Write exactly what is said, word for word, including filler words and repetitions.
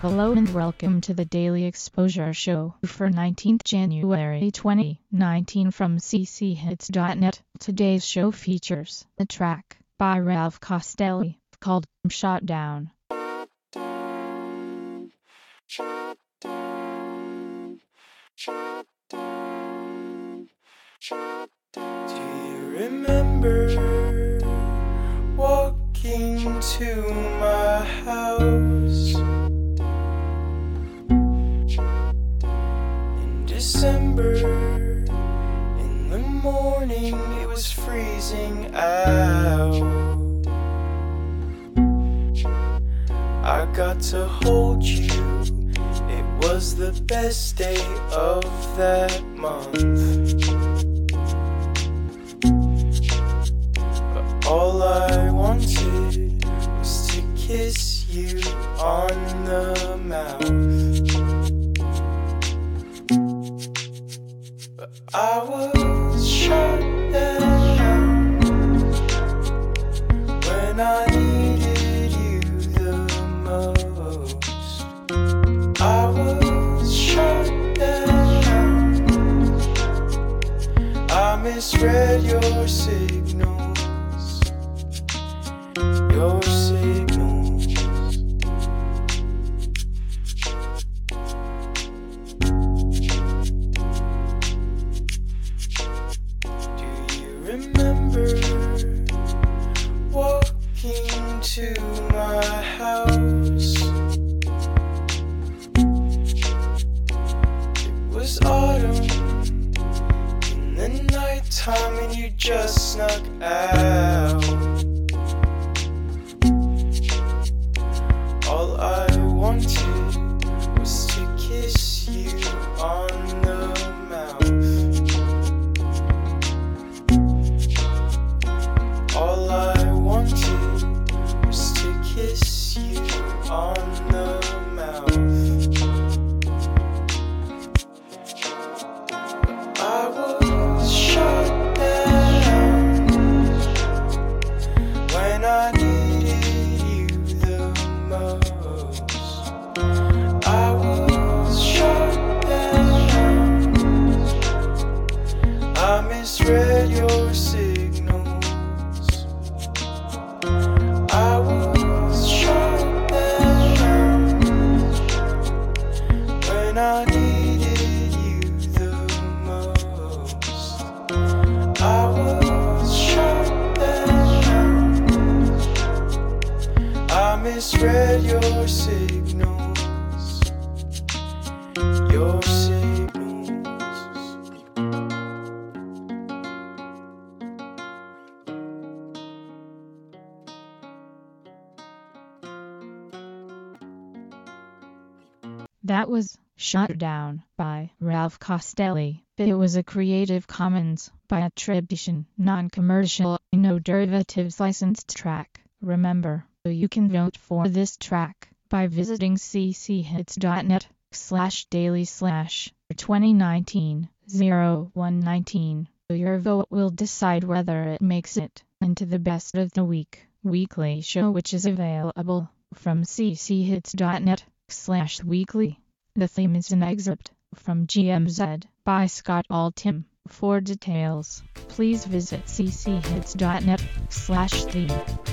Hello and welcome to the Daily Exposure Show for nineteenth January twenty nineteen from c c hits dot net. Today's show features a track by Ralph Costelli called Shot Down. Shut down, shut down, shut down. Do you remember walking to my house in December? In the morning it was freezing out. I got to hold you. It was the best day of that month. But all I wanted was to kiss you on the mouth. But I was shut down when I needed you the most. I was shut down. I misread your signals, your signals. Do you remember walking to my house? It was autumn in the night time and you just snuck out. All I wanted was to kiss you on the mouth. All I wanted was to kiss you on the mouth. I was shut down when I needed you the most. I was shut down. I misread your signals. I was shut down when I needed you the most. I was shut down. I misread your signals, your signals. That was Shut Down by Ralph Costelli. It was a Creative Commons by attribution, non-commercial, no derivatives licensed track. Remember, you can vote for this track by visiting c c hits dot net slash daily slash twenty nineteen oh one nineteen. Your vote will decide whether it makes it into the best of the week weekly show, which is available from c c hits dot net slash weekly. The theme is an excerpt from G M Z by Scott Altham. For details, please visit c c hits dot net slash theme.